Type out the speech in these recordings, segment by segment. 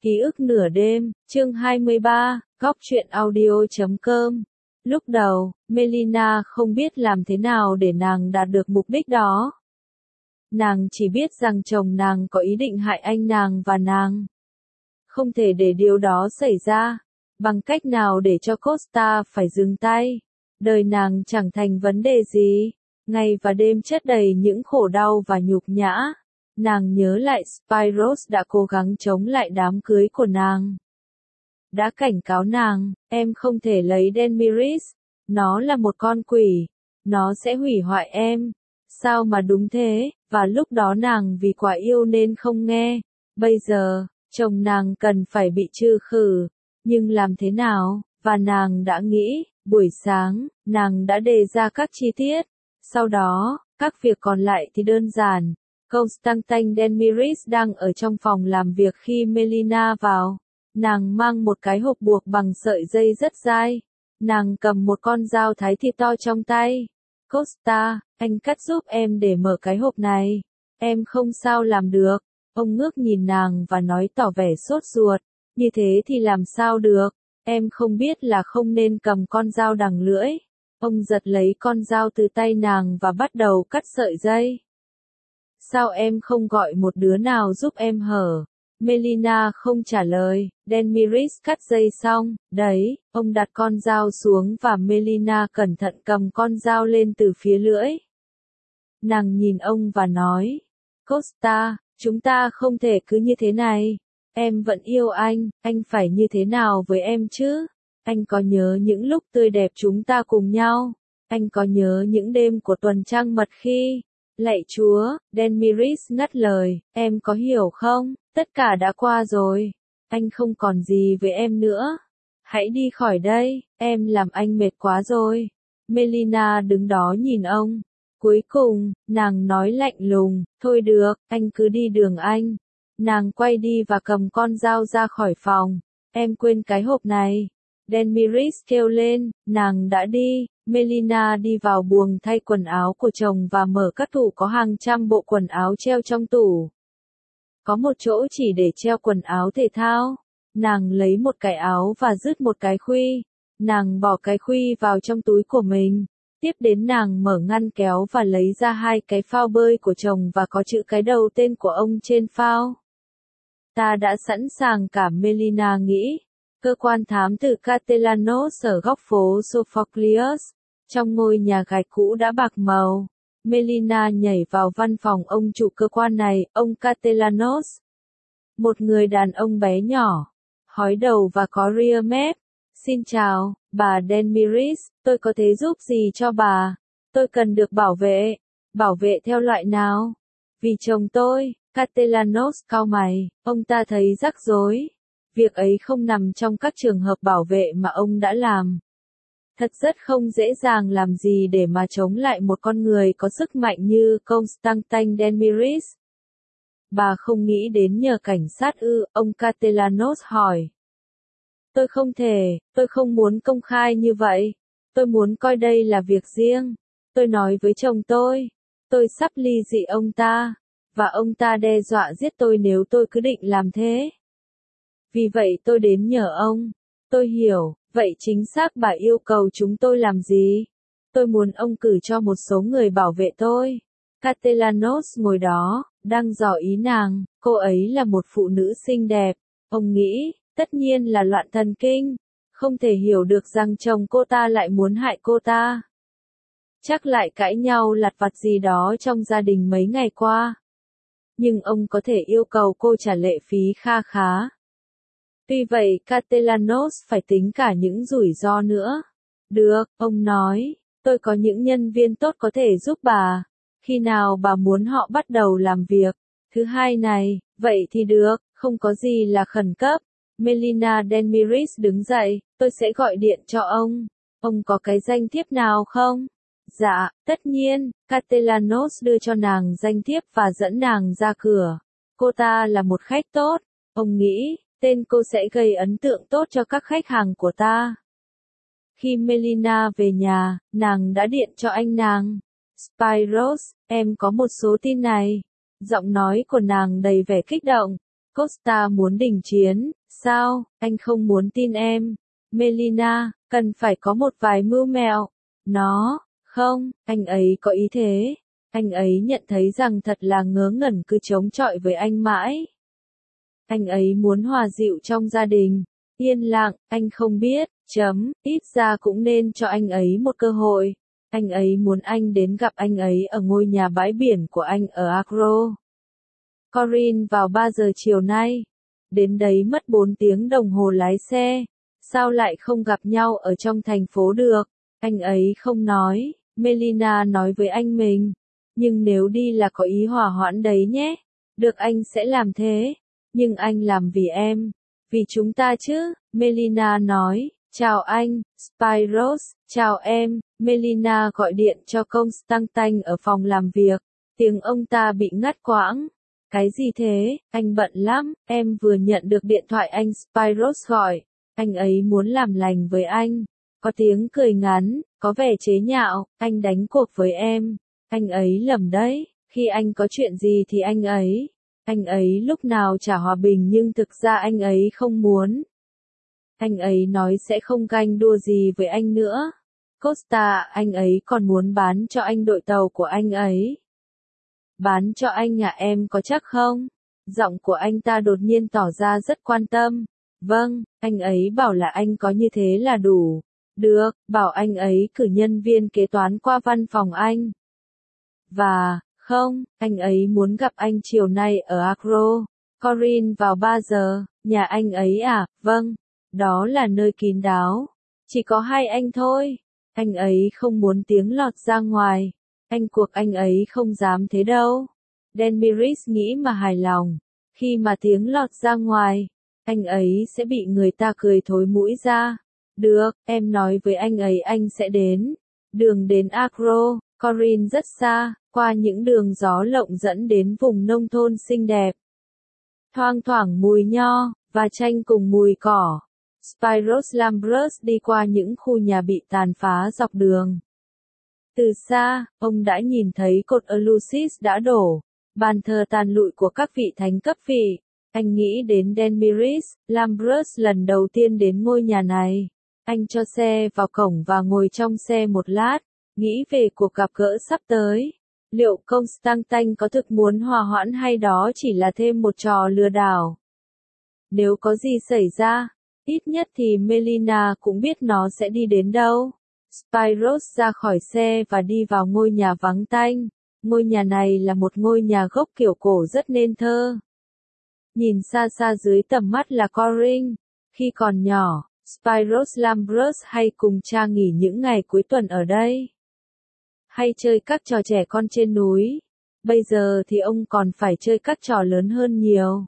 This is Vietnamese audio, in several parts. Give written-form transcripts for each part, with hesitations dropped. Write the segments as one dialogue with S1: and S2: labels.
S1: Ký ức nửa đêm, chương 23, góc truyện audio.com. Lúc đầu, Melina không biết làm thế nào để nàng đạt được mục đích đó. Nàng chỉ biết rằng chồng nàng có ý định hại anh nàng và nàng không thể để điều đó xảy ra. Bằng cách nào để cho Costa phải dừng tay. Đời nàng chẳng thành vấn đề gì. Ngày và đêm chất đầy những khổ đau và nhục nhã. Nàng nhớ lại Spiros đã cố gắng chống lại đám cưới của nàng. Đã cảnh cáo nàng, em không thể lấy Denmiris. Nó là một con quỷ. Nó sẽ hủy hoại em. Sao mà đúng thế, và lúc đó nàng vì quá yêu nên không nghe. Bây giờ, chồng nàng cần phải bị trừ khử. Nhưng làm thế nào, và nàng đã nghĩ, buổi sáng, nàng đã đề ra các chi tiết. Sau đó, các việc còn lại thì đơn giản. Constantine Denmiris đang ở trong phòng làm việc khi Melina vào. Nàng mang một cái hộp buộc bằng sợi dây rất dai. Nàng cầm một con dao thái thịt to trong tay. Costa, anh cắt giúp em để mở cái hộp này. Em không sao làm được. Ông ngước nhìn nàng và nói tỏ vẻ sốt ruột. Như thế thì làm sao được? Em không biết là không nên cầm con dao đằng lưỡi. Ông giật lấy con dao từ tay nàng và bắt đầu cắt sợi dây. Sao em không gọi một đứa nào giúp em hở? Melina không trả lời. Denmiris cắt dây xong, đấy, ông đặt con dao xuống và Melina cẩn thận cầm con dao lên từ phía lưỡi. Nàng nhìn ông và nói, Costa, chúng ta không thể cứ như thế này. Em vẫn yêu anh phải như thế nào với em chứ? Anh có nhớ những lúc tươi đẹp chúng ta cùng nhau? Anh có nhớ những đêm của tuần trăng mật khi... Lạy Chúa, Denmiris ngắt lời, em có hiểu không? Tất cả đã qua rồi. Anh không còn gì với em nữa. Hãy đi khỏi đây, em làm anh mệt quá rồi. Melina đứng đó nhìn ông. Cuối cùng, nàng nói lạnh lùng, thôi được, anh cứ đi đường anh. Nàng quay đi và cầm con dao ra khỏi phòng. Em quên cái hộp này. Denmiris kêu lên, nàng đã đi. Melina đi vào buồng thay quần áo của chồng và mở các tủ có hàng trăm bộ quần áo treo trong tủ. Có một chỗ chỉ để treo quần áo thể thao. Nàng lấy một cái áo và rứt một cái khuy. Nàng bỏ cái khuy vào trong túi của mình. Tiếp đến nàng mở ngăn kéo và lấy ra hai cái phao bơi của chồng và có chữ cái đầu tên của ông trên phao. Ta đã sẵn sàng cả, Melina nghĩ. Cơ quan thám tử Catelanos ở góc phố Sophocleus, trong ngôi nhà gạch cũ đã bạc màu. Melina nhảy vào văn phòng ông chủ cơ quan này, ông Catelanos. Một người đàn ông bé nhỏ, hói đầu và có ria mép. Xin chào, bà Denmiris, tôi có thể giúp gì cho bà? Tôi cần được bảo vệ. Bảo vệ theo loại nào? Vì chồng tôi, Catelanos cau mày, ông ta thấy rắc rối. Việc ấy không nằm trong các trường hợp bảo vệ mà ông đã làm. Thật rất không dễ dàng làm gì để mà chống lại một con người có sức mạnh như Constantine Denmiris. Bà không nghĩ đến nhờ cảnh sát ư? Ông Catelanos hỏi. Tôi không thể, tôi không muốn công khai như vậy. Tôi muốn coi đây là việc riêng. Tôi nói với chồng tôi sắp ly dị ông ta, và ông ta đe dọa giết tôi nếu tôi cứ định làm thế. Vì vậy tôi đến nhờ ông. Tôi hiểu, vậy chính xác bà yêu cầu chúng tôi làm gì? Tôi muốn ông cử cho một số người bảo vệ tôi. Catelanos ngồi đó, đang dò ý nàng, cô ấy là một phụ nữ xinh đẹp. Ông nghĩ, tất nhiên là loạn thần kinh. Không thể hiểu được rằng chồng cô ta lại muốn hại cô ta. Chắc lại cãi nhau lặt vặt gì đó trong gia đình mấy ngày qua. Nhưng ông có thể yêu cầu cô trả lệ phí kha khá. Tuy vậy Catelanos phải tính cả những rủi ro nữa. Được, ông nói, tôi có những nhân viên tốt có thể giúp bà. Khi nào bà muốn họ bắt đầu làm việc? Thứ hai này, vậy thì được, không có gì là khẩn cấp. Melina Denmiris đứng dậy, tôi sẽ gọi điện cho ông. Ông có cái danh thiếp nào không? Dạ, tất nhiên. Catelanos đưa cho nàng danh thiếp và dẫn nàng ra cửa. Cô ta là một khách tốt. Ông nghĩ, tên cô sẽ gây ấn tượng tốt cho các khách hàng của ta. Khi Melina về nhà, nàng đã điện cho anh nàng. Spiros, em có một số tin này. Giọng nói của nàng đầy vẻ kích động. Costa muốn đình chiến, sao, anh không muốn tin em. Melina, cần phải có một vài mưu mẹo. Nó, không, anh ấy có ý thế. Anh ấy nhận thấy rằng thật là ngớ ngẩn cứ chống chọi với anh mãi. Anh ấy muốn hòa dịu trong gia đình. Yên lặng, anh không biết, ít ra cũng nên cho anh ấy một cơ hội. Anh ấy muốn anh đến gặp anh ấy ở ngôi nhà bãi biển của anh ở Accra. Corinne vào 3 giờ chiều nay. Đến đấy mất 4 tiếng đồng hồ lái xe. Sao lại không gặp nhau ở trong thành phố được? Anh ấy không nói. Melina nói với anh mình. Nhưng nếu đi là có ý hòa hoãn đấy nhé. Được, anh sẽ làm thế. Nhưng anh làm vì em. Vì chúng ta chứ, Melina nói. Chào anh, Spiros, chào em. Melina gọi điện cho Constantine ở phòng làm việc. Tiếng ông ta bị ngắt quãng. Cái gì thế, anh bận lắm, em vừa nhận được điện thoại anh Spiros gọi. Anh ấy muốn làm lành với anh. Có tiếng cười ngắn, có vẻ chế nhạo, anh đánh cuộc với em. Anh ấy lầm đấy, khi anh có chuyện gì thì anh ấy lúc nào trả hòa bình nhưng thực ra anh ấy không muốn. Anh ấy nói sẽ không ganh đua gì với anh nữa. Costa, anh ấy còn muốn bán cho anh đội tàu của anh ấy. Bán cho anh à, em có chắc không? Giọng của anh ta đột nhiên tỏ ra rất quan tâm. Vâng, anh ấy bảo là anh có như thế là đủ. Được, bảo anh ấy cử nhân viên kế toán qua văn phòng anh. Và, không, anh ấy muốn gặp anh chiều nay ở Accra. Corinne vào 3 giờ, nhà anh ấy à, vâng, đó là nơi kín đáo. Chỉ có hai anh thôi. Anh ấy không muốn tiếng lọt ra ngoài. Anh ấy không dám thế đâu. Denmiris nghĩ mà hài lòng. Khi mà tiếng lọt ra ngoài, anh ấy sẽ bị người ta cười thối mũi ra. Được, em nói với anh ấy anh sẽ đến. Đường đến Accra, Corinne rất xa, qua những đường gió lộng dẫn đến vùng nông thôn xinh đẹp. Thoang thoảng mùi nho, và chanh cùng mùi cỏ. Spiros Lambrus đi qua những khu nhà bị tàn phá dọc đường. Từ xa, ông đã nhìn thấy cột Eleusis đã đổ, bàn thờ tàn lụi của các vị thánh cấp vị. Anh nghĩ đến Denmiris, Lambrus lần đầu tiên đến ngôi nhà này. Anh cho xe vào cổng và ngồi trong xe một lát, nghĩ về cuộc gặp gỡ sắp tới. Liệu Constantine có thực muốn hòa hoãn hay đó chỉ là thêm một trò lừa đảo? Nếu có gì xảy ra, ít nhất thì Melina cũng biết nó sẽ đi đến đâu. Spiros ra khỏi xe và đi vào ngôi nhà vắng tanh. Ngôi nhà này là một ngôi nhà gốc kiểu cổ rất nên thơ. Nhìn xa xa dưới tầm mắt là Corinne. Khi còn nhỏ, Spiros Lambrus hay cùng cha nghỉ những ngày cuối tuần ở đây. Hay chơi các trò trẻ con trên núi. Bây giờ thì ông còn phải chơi các trò lớn hơn nhiều.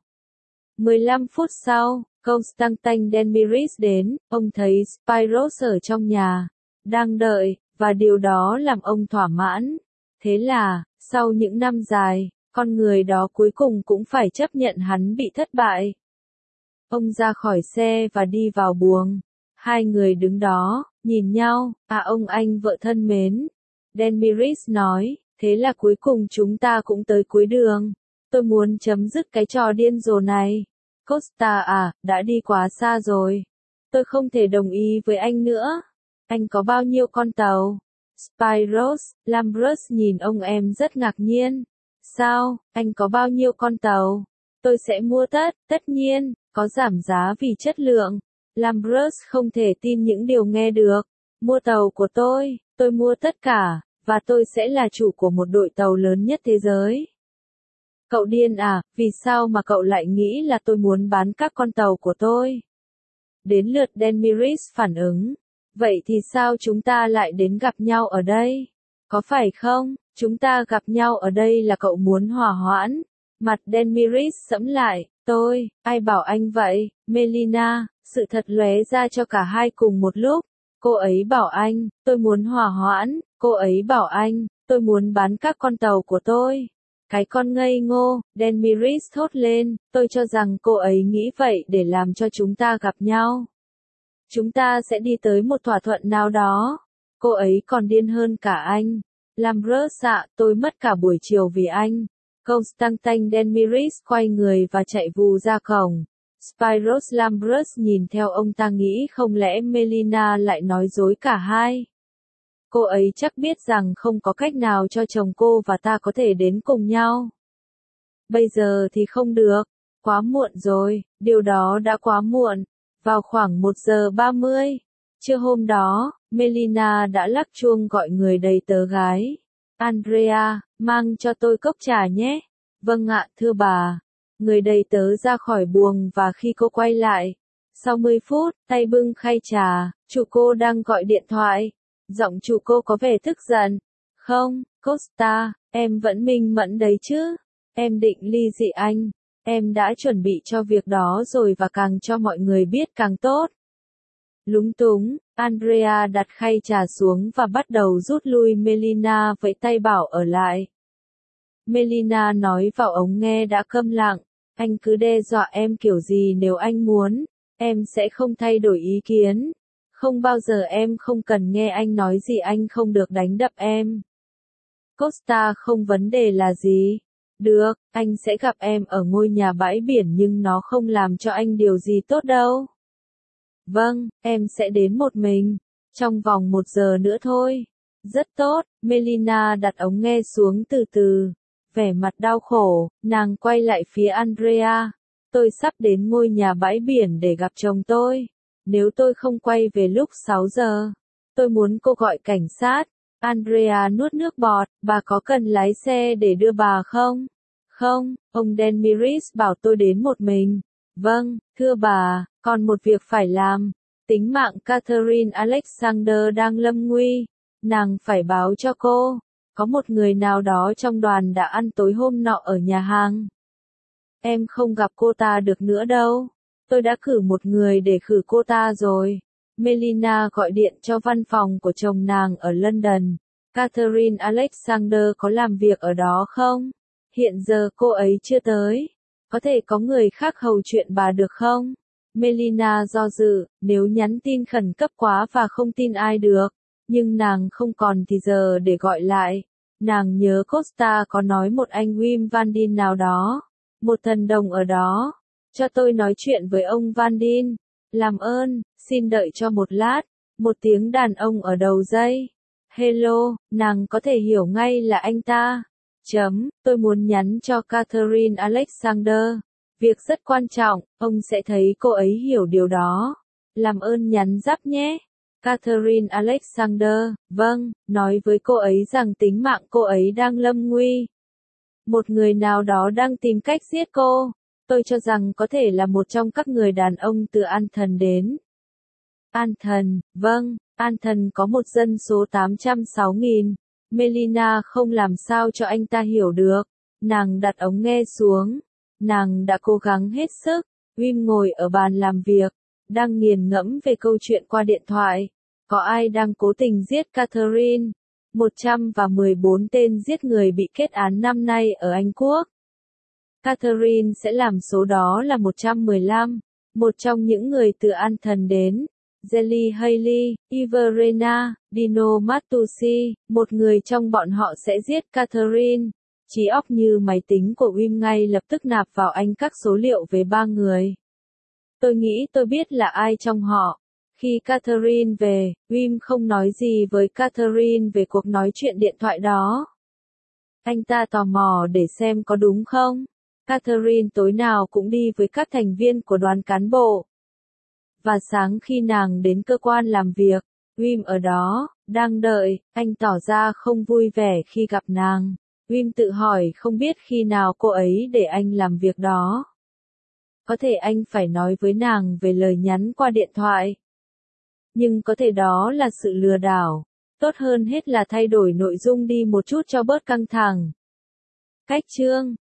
S1: 15 phút sau, Constantine Denmiris đến, ông thấy Spiros ở trong nhà, đang đợi, và điều đó làm ông thỏa mãn. Thế là, sau những năm dài, con người đó cuối cùng cũng phải chấp nhận hắn bị thất bại. Ông ra khỏi xe và đi vào buồng. Hai người đứng đó, nhìn nhau, ông anh vợ thân mến. Denmiris nói, thế là cuối cùng chúng ta cũng tới cuối đường. Tôi muốn chấm dứt cái trò điên rồ này. Costa đã đi quá xa rồi. Tôi không thể đồng ý với anh nữa. Anh có bao nhiêu con tàu? Spiros, Lambrus nhìn ông em rất ngạc nhiên. Sao, anh có bao nhiêu con tàu? Tôi sẽ mua tất nhiên, có giảm giá vì chất lượng. Lambrus không thể tin những điều nghe được. Mua tàu của tôi mua tất cả, và tôi sẽ là chủ của một đội tàu lớn nhất thế giới. Cậu điên à, vì sao mà cậu lại nghĩ là tôi muốn bán các con tàu của tôi? Đến lượt Denmiris phản ứng. Vậy thì sao chúng ta lại đến gặp nhau ở đây? Có phải không, chúng ta gặp nhau ở đây là cậu muốn hòa hoãn? Mặt Denmiris sẫm lại, ai bảo anh vậy, Melina, sự thật lóe ra cho cả hai cùng một lúc. Cô ấy bảo anh, tôi muốn hòa hoãn, cô ấy bảo anh, tôi muốn bán các con tàu của tôi. Cái con ngây ngô, Denmiris thốt lên, tôi cho rằng cô ấy nghĩ vậy để làm cho chúng ta gặp nhau. Chúng ta sẽ đi tới một thỏa thuận nào đó. Cô ấy còn điên hơn cả anh. Lambrus tôi mất cả buổi chiều vì anh. Constantine Demiris quay người và chạy vù ra cổng. Spiros Lambrus nhìn theo ông ta nghĩ không lẽ Melina lại nói dối cả hai. Cô ấy chắc biết rằng không có cách nào cho chồng cô và ta có thể đến cùng nhau. Bây giờ thì không được, quá muộn rồi, điều đó đã quá muộn. Vào khoảng 1:30, trưa hôm đó, Melina đã lắc chuông gọi người đầy tớ gái. Andrea, mang cho tôi cốc trà nhé. Vâng ạ, thưa bà. Người đầy tớ ra khỏi buồng và khi cô quay lại, sau 10 phút, tay bưng khay trà, chủ cô đang gọi điện thoại. Giọng chủ cô có vẻ tức giận. Không, Costa, em vẫn minh mẫn đấy chứ. Em định ly dị anh. Em đã chuẩn bị cho việc đó rồi và càng cho mọi người biết càng tốt. Lúng túng, Andrea đặt khay trà xuống và bắt đầu rút lui. Melina vẫy tay bảo ở lại. Melina nói vào ống nghe đã câm lặng. Anh cứ đe dọa em kiểu gì nếu anh muốn. Em sẽ không thay đổi ý kiến. Không bao giờ em không cần nghe anh nói gì, anh không được đánh đập em. Costa, không vấn đề là gì. Được, anh sẽ gặp em ở ngôi nhà bãi biển nhưng nó không làm cho anh điều gì tốt đâu. Vâng, em sẽ đến một mình. Trong vòng 1 giờ nữa thôi. Rất tốt, Melina đặt ống nghe xuống từ từ. Vẻ mặt đau khổ, nàng quay lại phía Andrea. Tôi sắp đến ngôi nhà bãi biển để gặp chồng tôi. Nếu tôi không quay về lúc 6 giờ, tôi muốn cô gọi cảnh sát. Andrea nuốt nước bọt, bà có cần lái xe để đưa bà không? Không, ông Demiris bảo tôi đến một mình. Vâng, thưa bà, còn một việc phải làm. Tính mạng Catherine Alexander đang lâm nguy. Nàng phải báo cho cô. Có một người nào đó trong đoàn đã ăn tối hôm nọ ở nhà hàng. Em không gặp cô ta được nữa đâu. Tôi đã cử một người để khử cô ta rồi. Melina gọi điện cho văn phòng của chồng nàng ở London. Catherine Alexander có làm việc ở đó không? Hiện giờ cô ấy chưa tới. Có thể có người khác hầu chuyện bà được không? Melina do dự, nếu nhắn tin khẩn cấp quá và không tin ai được. Nhưng nàng không còn thì giờ để gọi lại. Nàng nhớ Costa có nói một anh Wim Van Dien nào đó. Một thần đồng ở đó. Cho tôi nói chuyện với ông Van Dien. Làm ơn, xin đợi cho một lát. Một tiếng đàn ông ở đầu dây. Hello, nàng có thể hiểu ngay là anh ta. Tôi muốn nhắn cho Catherine Alexander. Việc rất quan trọng, ông sẽ thấy cô ấy hiểu điều đó. Làm ơn nhắn giáp nhé. Catherine Alexander, vâng, nói với cô ấy rằng tính mạng cô ấy đang lâm nguy. Một người nào đó đang tìm cách giết cô. Tôi cho rằng có thể là một trong các người đàn ông từ Anthem đến. Anthem, vâng, Anthem có một dân số 806.000. Melina không làm sao cho anh ta hiểu được. Nàng đặt ống nghe xuống. Nàng đã cố gắng hết sức. Wim ngồi ở bàn làm việc, đang nghiền ngẫm về câu chuyện qua điện thoại. Có ai đang cố tình giết Catherine? 114 tên giết người bị kết án năm nay ở Anh Quốc. Catherine sẽ làm số đó là 115. Một trong những người từ Anthem đến. Jelly Haley, Iverena, Dino Matusi, một người trong bọn họ sẽ giết Catherine. Trí óc như máy tính của Wim ngay lập tức nạp vào anh các số liệu về 3 người. Tôi nghĩ tôi biết là ai trong họ. Khi Catherine về, Wim không nói gì với Catherine về cuộc nói chuyện điện thoại đó. Anh ta tò mò để xem có đúng không. Catherine tối nào cũng đi với các thành viên của đoàn cán bộ. Và sáng khi nàng đến cơ quan làm việc, Wim ở đó, đang đợi, anh tỏ ra không vui vẻ khi gặp nàng. Wim tự hỏi không biết khi nào cô ấy để anh làm việc đó. Có thể anh phải nói với nàng về lời nhắn qua điện thoại. Nhưng có thể đó là sự lừa đảo. Tốt hơn hết là thay đổi nội dung đi một chút cho bớt căng thẳng. Cách chương